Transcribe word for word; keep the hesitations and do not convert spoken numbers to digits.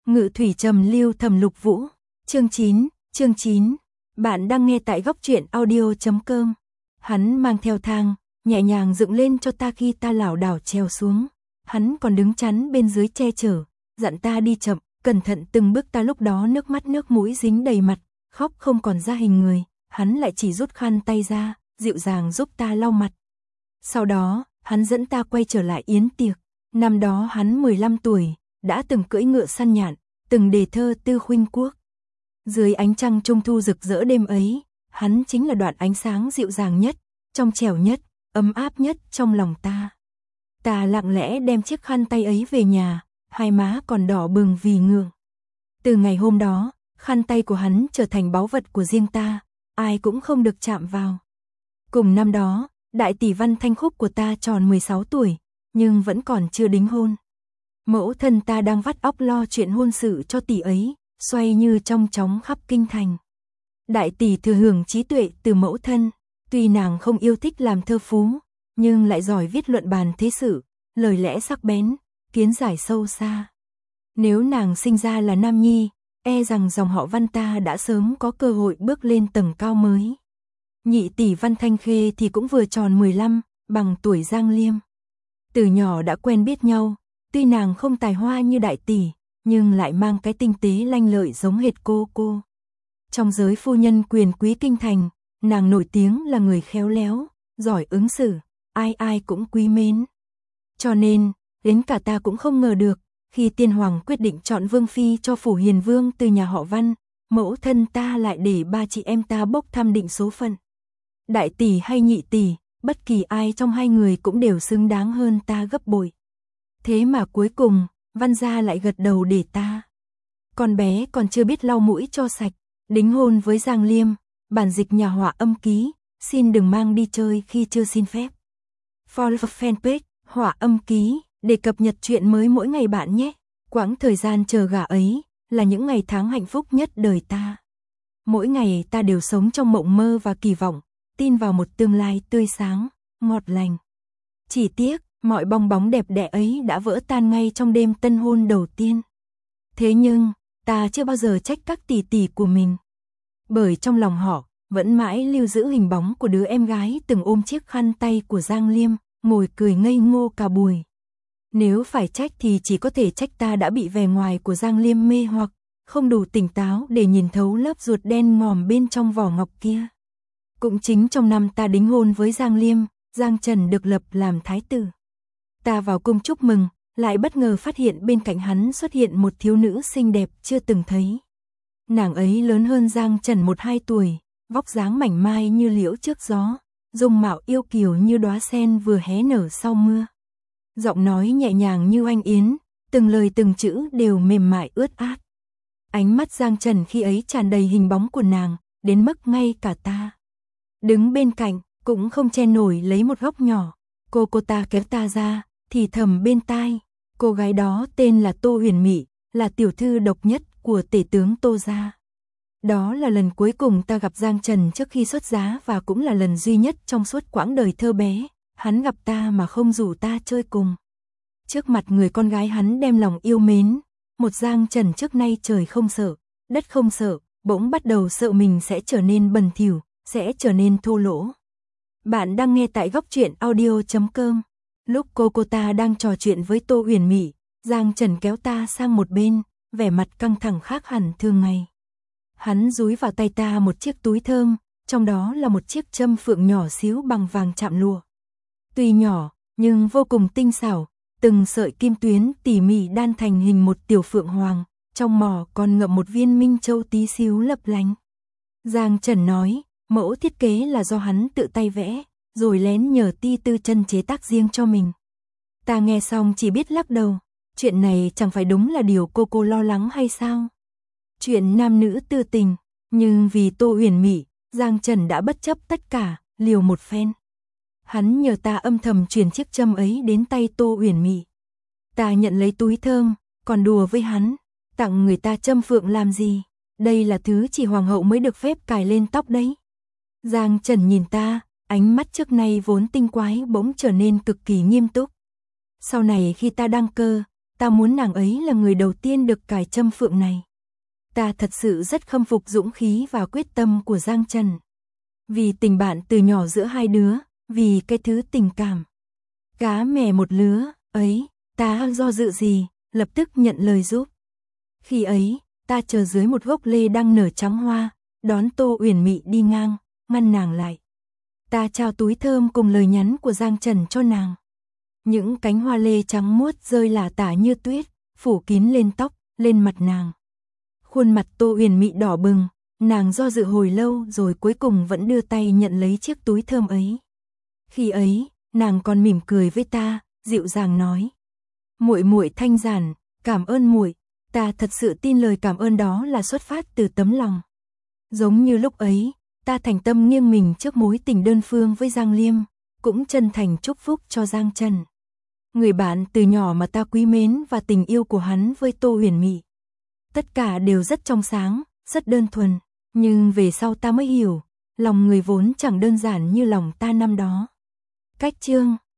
Ngự thủy trầm lưu thầm lục vũ. Chương chín, chương chín. Bạn đang nghe tại góc truyện audio chấm com. Hắn mang theo thang, nhẹ nhàng dựng lên cho ta khi ta lảo đảo trèo xuống. Hắn còn đứng chắn bên dưới che chở, dặn ta đi chậm, cẩn thận từng bước. Ta lúc đó nước mắt nước mũi dính đầy mặt, khóc không còn ra hình người. Hắn lại chỉ rút khăn tay ra, dịu dàng giúp ta lau mặt. Sau đó, hắn dẫn ta quay trở lại yến tiệc. Năm đó hắn mười lăm tuổi, đã từng cưỡi ngựa săn nhạn, từng đề thơ Tư Khuynh Quốc. Dưới ánh trăng trung thu rực rỡ đêm ấy, hắn chính là đoạn ánh sáng dịu dàng nhất, trong trẻo nhất, ấm áp nhất trong lòng ta. Ta lặng lẽ đem chiếc khăn tay ấy về nhà, hai má còn đỏ bừng vì ngượng. Từ ngày hôm đó, khăn tay của hắn trở thành báu vật của riêng ta, ai cũng không được chạm vào. Cùng năm đó, đại tỷ Văn Thanh Khúc của ta tròn mười sáu tuổi, nhưng vẫn còn chưa đính hôn. Mẫu thân ta đang vắt óc lo chuyện hôn sự cho tỷ ấy, xoay như trong chóng khắp kinh thành. Đại tỷ thừa hưởng trí tuệ từ mẫu thân, tuy nàng không yêu thích làm thơ phú, nhưng lại giỏi viết luận bàn thế sự, lời lẽ sắc bén, kiến giải sâu xa. Nếu nàng sinh ra là nam nhi, e rằng dòng họ Văn ta đã sớm có cơ hội bước lên tầng cao mới. Nhị tỷ Văn Thanh Khê thì cũng vừa tròn mười lăm, bằng tuổi Giang Liêm. Từ nhỏ đã quen biết nhau, tuy nàng không tài hoa như đại tỷ, nhưng lại mang cái tinh tế lanh lợi giống hệt cô cô. Trong giới phu nhân quyền quý kinh thành, nàng nổi tiếng là người khéo léo, giỏi ứng xử, ai ai cũng quý mến. Cho nên, đến cả ta cũng không ngờ được, khi tiên hoàng quyết định chọn vương phi cho phủ hiền vương từ nhà họ Văn, mẫu thân ta lại để ba chị em ta bốc thăm định số phận. Đại tỷ hay nhị tỷ, bất kỳ ai trong hai người cũng đều xứng đáng hơn ta gấp bội. Thế mà cuối cùng, Văn gia lại gật đầu để ta. Con bé còn chưa biết lau mũi cho sạch, đính hôn với Giang Liêm, bản dịch nhà họa âm ký, xin đừng mang đi chơi khi chưa xin phép. Follow fanpage, họa âm ký, để cập nhật chuyện mới mỗi ngày bạn nhé. Quãng thời gian chờ gả ấy, là những ngày tháng hạnh phúc nhất đời ta. Mỗi ngày ta đều sống trong mộng mơ và kỳ vọng, tin vào một tương lai tươi sáng, ngọt lành. Chỉ tiếc, mọi bong bóng đẹp đẽ ấy đã vỡ tan ngay trong đêm tân hôn đầu tiên. Thế nhưng, ta chưa bao giờ trách các tỷ tỷ của mình. Bởi trong lòng họ, vẫn mãi lưu giữ hình bóng của đứa em gái từng ôm chiếc khăn tay của Giang Liêm, ngồi cười ngây ngô cả buổi. Nếu phải trách thì chỉ có thể trách ta đã bị vẻ ngoài của Giang Liêm mê hoặc, không đủ tỉnh táo để nhìn thấu lớp ruột đen ngòm bên trong vỏ ngọc kia. Cũng chính trong năm ta đính hôn với Giang Liêm, Giang Trần được lập làm thái tử. Ta vào cung chúc mừng, lại bất ngờ phát hiện bên cạnh hắn xuất hiện một thiếu nữ xinh đẹp chưa từng thấy. Nàng ấy lớn hơn Giang Trần một hai tuổi, vóc dáng mảnh mai như liễu trước gió, dung mạo yêu kiều như đóa sen vừa hé nở sau mưa. Giọng nói nhẹ nhàng như oanh yến, từng lời từng chữ đều mềm mại ướt át. Ánh mắt Giang Trần khi ấy tràn đầy hình bóng của nàng, đến mức ngay cả ta đứng bên cạnh, cũng không che nổi lấy một góc nhỏ. Cô cô ta kéo ta ra, thì thầm bên tai. Cô gái đó tên là Tô Huyền Mị, là tiểu thư độc nhất của tể tướng Tô gia. Đó là lần cuối cùng ta gặp Giang Trần trước khi xuất giá và cũng là lần duy nhất trong suốt quãng đời thơ bé, hắn gặp ta mà không rủ ta chơi cùng. Trước mặt người con gái hắn đem lòng yêu mến, một Giang Trần trước nay trời không sợ, đất không sợ, bỗng bắt đầu sợ mình sẽ trở nên bẩn thỉu, sẽ trở nên thô lỗ. Bạn đang nghe tại góc truyện audio chấm com. Lúc cô cô ta đang trò chuyện với Tô Huyền Mị, Giang Trần kéo ta sang một bên, vẻ mặt căng thẳng khác hẳn thường ngày. Hắn dúi vào tay ta một chiếc túi thơm, trong đó là một chiếc châm phượng nhỏ xíu bằng vàng chạm lụa. Tuy nhỏ, nhưng vô cùng tinh xảo, từng sợi kim tuyến tỉ mỉ đan thành hình một tiểu phượng hoàng, trong mỏ còn ngậm một viên minh châu tí xíu lấp lánh. Giang Trần nói, mẫu thiết kế là do hắn tự tay vẽ, rồi lén nhờ Ti Tư Chân chế tác riêng cho mình. Ta nghe xong chỉ biết lắc đầu, chuyện này chẳng phải đúng là điều cô cô lo lắng hay sao? Chuyện nam nữ tư tình, nhưng vì Tô Huyền Mị, Giang Trần đã bất chấp tất cả, liều một phen. Hắn nhờ ta âm thầm truyền chiếc châm ấy đến tay Tô Huyền Mị. Ta nhận lấy túi thơm, còn đùa với hắn, tặng người ta châm phượng làm gì? Đây là thứ chỉ hoàng hậu mới được phép cài lên tóc đấy. Giang Trần nhìn ta, ánh mắt trước nay vốn tinh quái bỗng trở nên cực kỳ nghiêm túc. Sau này khi ta đăng cơ, ta muốn nàng ấy là người đầu tiên được cài châm phượng này. Ta thật sự rất khâm phục dũng khí và quyết tâm của Giang Trần. Vì tình bạn từ nhỏ giữa hai đứa, vì cái thứ tình cảm cá mè một lứa ấy, ta do dự gì, lập tức nhận lời giúp. Khi ấy, ta chờ dưới một gốc lê đang nở trắng hoa, đón Tô Uyển Mị đi ngang, ngăn nàng lại. Ta trao túi thơm cùng lời nhắn của Giang Trần cho nàng. Những cánh hoa lê trắng muốt rơi lả tả như tuyết, phủ kín lên tóc, lên mặt nàng. Khuôn mặt Tô Uyển Mị đỏ bừng, nàng do dự hồi lâu rồi cuối cùng vẫn đưa tay nhận lấy chiếc túi thơm ấy. Khi ấy, nàng còn mỉm cười với ta, dịu dàng nói: "Muội muội thanh giản, cảm ơn muội." Ta thật sự tin lời cảm ơn đó là xuất phát từ tấm lòng. Giống như lúc ấy, ta thành tâm nghiêng mình trước mối tình đơn phương với Giang Liêm, cũng chân thành chúc phúc cho Giang Trần. Người bạn từ nhỏ mà ta quý mến và tình yêu của hắn với Tô Uyển Mị. Tất cả đều rất trong sáng, rất đơn thuần, nhưng về sau ta mới hiểu, lòng người vốn chẳng đơn giản như lòng ta năm đó. Cách chương